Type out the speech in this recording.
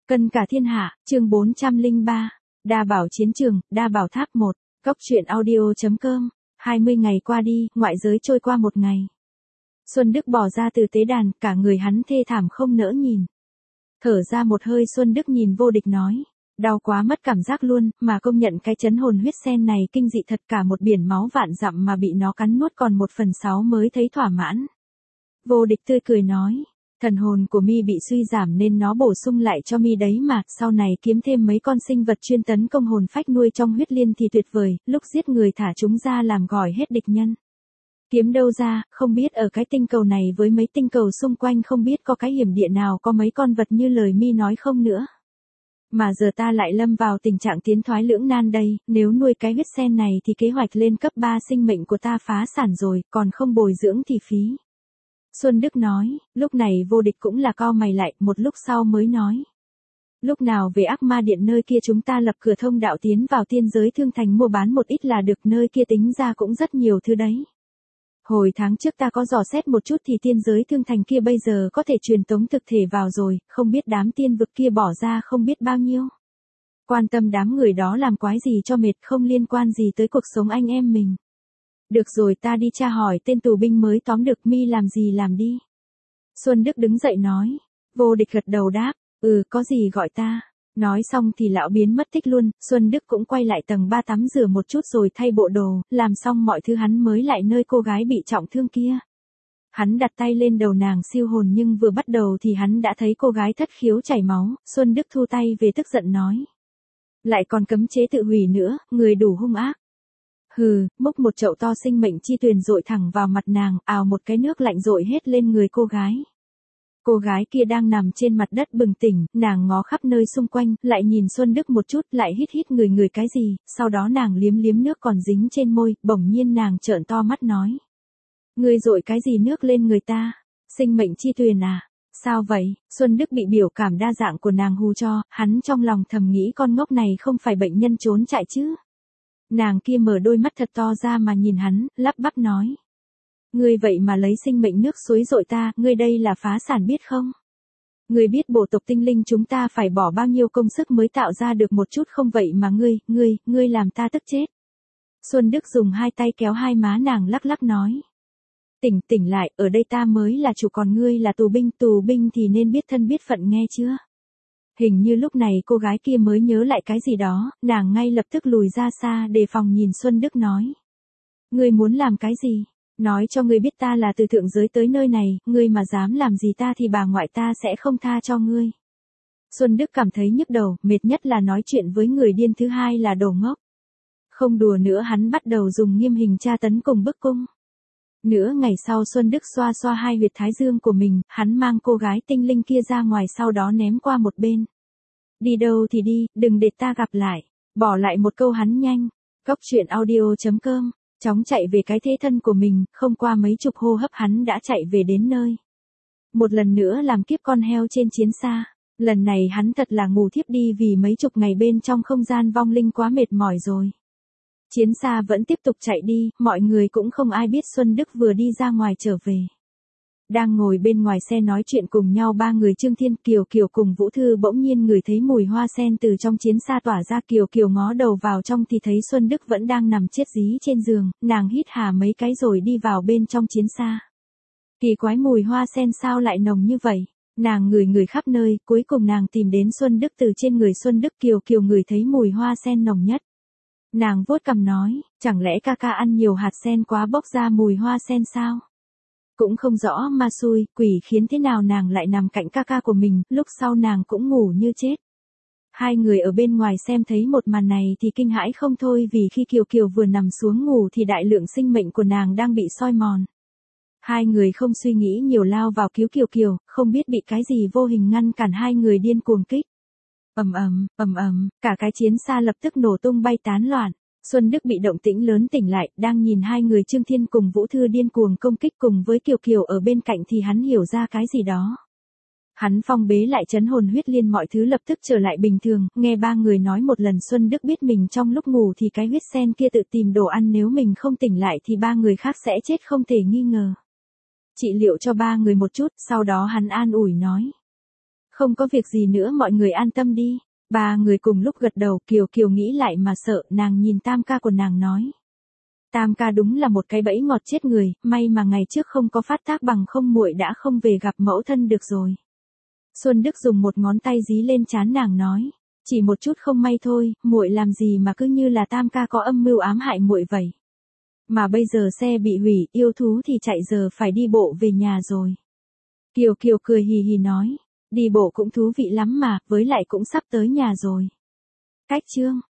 Cân cả thiên hạ, chương 403. Đa bảo chiến trường, đa bảo tháp 1. Cốc truyện audio.com. 20 ngày qua đi, ngoại giới trôi qua một ngày. Xuân Đức bỏ ra từ tế đàn, cả người hắn thê thảm không nỡ nhìn. Thở ra một hơi, Xuân Đức nhìn vô địch nói. Đau quá mất cảm giác luôn, mà công nhận cái chấn hồn huyết sen này kinh dị thật, cả một biển máu vạn dặm mà bị nó cắn nuốt còn 1/6 mới thấy thỏa mãn. Vô địch tươi cười nói. Thần hồn của mi bị suy giảm nên nó bổ sung lại cho mi đấy mà, sau này kiếm thêm mấy con sinh vật chuyên tấn công hồn phách nuôi trong huyết liên thì tuyệt vời, lúc giết người thả chúng ra làm gỏi hết địch nhân. Kiếm đâu ra, không biết ở cái tinh cầu này với mấy tinh cầu xung quanh không biết có cái hiểm địa nào có mấy con vật như lời mi nói không nữa. Mà giờ ta lại lâm vào tình trạng tiến thoái lưỡng nan đây, nếu nuôi cái huyết sen này thì kế hoạch lên cấp 3 sinh mệnh của ta phá sản rồi, còn không bồi dưỡng thì phí. Xuân Đức nói, lúc này vô địch cũng là cau mày lại, một lúc sau mới nói. Lúc nào về Ác Ma Điện nơi kia chúng ta lập cửa thông đạo tiến vào tiên giới thương thành mua bán một ít là được, nơi kia tính ra cũng rất nhiều thứ đấy. Hồi tháng trước ta có dò xét một chút thì tiên giới thương thành kia bây giờ có thể truyền tống thực thể vào rồi, không biết đám tiên vực kia bỏ ra không biết bao nhiêu. Quan tâm đám người đó làm quái gì cho mệt, không liên quan gì tới cuộc sống anh em mình. Được rồi, ta đi tra hỏi tên tù binh mới tóm được, mi làm gì làm đi. Xuân Đức đứng dậy nói. Vô địch gật đầu đáp, có gì gọi ta. Nói xong thì lão biến mất tích luôn. Xuân Đức cũng quay lại tầng 3 tắm rửa một chút rồi thay bộ đồ, làm xong mọi thứ hắn mới lại nơi cô gái bị trọng thương kia. Hắn đặt tay lên đầu nàng siêu hồn nhưng vừa bắt đầu thì hắn đã thấy cô gái thất khiếu chảy máu. Xuân Đức thu tay về tức giận nói. Lại còn cấm chế tự hủy nữa, người đủ hung ác. Hừ, múc một chậu to sinh mệnh chi tuyền dội thẳng vào mặt nàng, ào một cái nước lạnh dội hết lên người cô gái. Cô gái kia đang nằm trên mặt đất bừng tỉnh, nàng ngó khắp nơi xung quanh, lại nhìn Xuân Đức một chút, lại hít hít người cái gì, sau đó nàng liếm liếm nước còn dính trên môi, bỗng nhiên nàng trợn to mắt nói. Ngươi dội cái gì nước lên người ta? Sinh mệnh chi tuyền à? Sao vậy? Xuân Đức bị biểu cảm đa dạng của nàng hù cho, hắn trong lòng thầm nghĩ con ngốc này không phải bệnh nhân trốn chạy chứ. Nàng kia mở đôi mắt thật to ra mà nhìn hắn, lắp bắp nói. Ngươi vậy mà lấy sinh mệnh nước suối dội ta, ngươi đây là phá sản biết không? Ngươi biết bộ tộc tinh linh chúng ta phải bỏ bao nhiêu công sức mới tạo ra được một chút không vậy mà ngươi làm ta tức chết. Xuân Đức dùng hai tay kéo hai má nàng lắc lắc nói. Tỉnh lại, ở đây ta mới là chủ còn ngươi là tù binh thì nên biết thân biết phận nghe chưa? Hình như lúc này cô gái kia mới nhớ lại cái gì đó, nàng ngay lập tức lùi ra xa đề phòng nhìn Xuân Đức nói. Ngươi muốn làm cái gì? Nói cho ngươi biết ta là từ thượng giới tới nơi này, ngươi mà dám làm gì ta thì bà ngoại ta sẽ không tha cho ngươi. Xuân Đức cảm thấy nhức đầu, mệt nhất là nói chuyện với người điên, thứ hai là đồ ngốc. Không đùa nữa, hắn bắt đầu dùng nghiêm hình tra tấn cùng bức cung. Nửa ngày sau Xuân Đức xoa xoa hai huyệt thái dương của mình, hắn mang cô gái tinh linh kia ra ngoài sau đó ném qua một bên. Đi đâu thì đi, đừng để ta gặp lại. Bỏ lại một câu hắn nhanh. Cốc truyện audio.com. Chóng chạy về cái thế thân của mình, không qua mấy chục hô hấp hắn đã chạy về đến nơi. Một lần nữa làm kiếp con heo trên chiến xa. Lần này hắn thật là ngủ thiếp đi vì mấy chục ngày bên trong không gian vong linh quá mệt mỏi rồi. Chiến xa vẫn tiếp tục chạy đi, mọi người cũng không ai biết Xuân Đức vừa đi ra ngoài trở về. Đang ngồi bên ngoài xe nói chuyện cùng nhau ba người Trương Thiên, Kiều Kiều cùng Vũ Thư bỗng nhiên ngửi thấy mùi hoa sen từ trong chiến xa tỏa ra. Kiều Kiều ngó đầu vào trong thì thấy Xuân Đức vẫn đang nằm chết dí trên giường, nàng hít hà mấy cái rồi đi vào bên trong chiến xa. Kỳ quái, mùi hoa sen sao lại nồng như vậy? Nàng ngửi khắp nơi, cuối cùng nàng tìm đến Xuân Đức. Từ trên người Xuân Đức Kiều Kiều ngửi thấy mùi hoa sen nồng nhất. Nàng vuốt cằm nói, chẳng lẽ ca ca ăn nhiều hạt sen quá bốc ra mùi hoa sen sao? Cũng không rõ ma xui, quỷ khiến thế nào nàng lại nằm cạnh ca ca của mình, lúc sau nàng cũng ngủ như chết. Hai người ở bên ngoài xem thấy một màn này thì kinh hãi không thôi, vì khi Kiều Kiều vừa nằm xuống ngủ thì đại lượng sinh mệnh của nàng đang bị soi mòn. Hai người không suy nghĩ nhiều lao vào cứu Kiều Kiều, không biết bị cái gì vô hình ngăn cản hai người điên cuồng kích. Cả cái chiến xa lập tức nổ tung bay tán loạn. Xuân Đức bị động tĩnh lớn tỉnh lại, đang nhìn hai người Trương Thiên cùng Vũ Thư điên cuồng công kích cùng với Kiều Kiều ở bên cạnh thì hắn hiểu ra cái gì đó. Hắn phong bế lại chấn hồn huyết liên, mọi thứ lập tức trở lại bình thường, nghe ba người nói một lần Xuân Đức biết mình trong lúc ngủ thì cái huyết sen kia tự tìm đồ ăn, nếu mình không tỉnh lại thì ba người khác sẽ chết không thể nghi ngờ. Trị liệu cho ba người một chút, sau đó hắn an ủi nói. Không có việc gì nữa, mọi người an tâm đi. Ba người cùng lúc gật đầu. Kiều Kiều nghĩ lại mà sợ, nàng nhìn tam ca của nàng nói. Tam ca đúng là một cái bẫy ngọt chết người, may mà ngày trước không có phát tác, bằng không muội đã không về gặp mẫu thân được rồi. Xuân Đức dùng một ngón tay dí lên trán nàng nói, chỉ một chút không may thôi, muội làm gì mà cứ như là tam ca có âm mưu ám hại muội vậy. Mà bây giờ xe bị hủy, yêu thú thì chạy, giờ phải đi bộ về nhà rồi. Kiều Kiều cười hì hì nói, đi bộ cũng thú vị lắm mà, với lại cũng sắp tới nhà rồi. Cách chương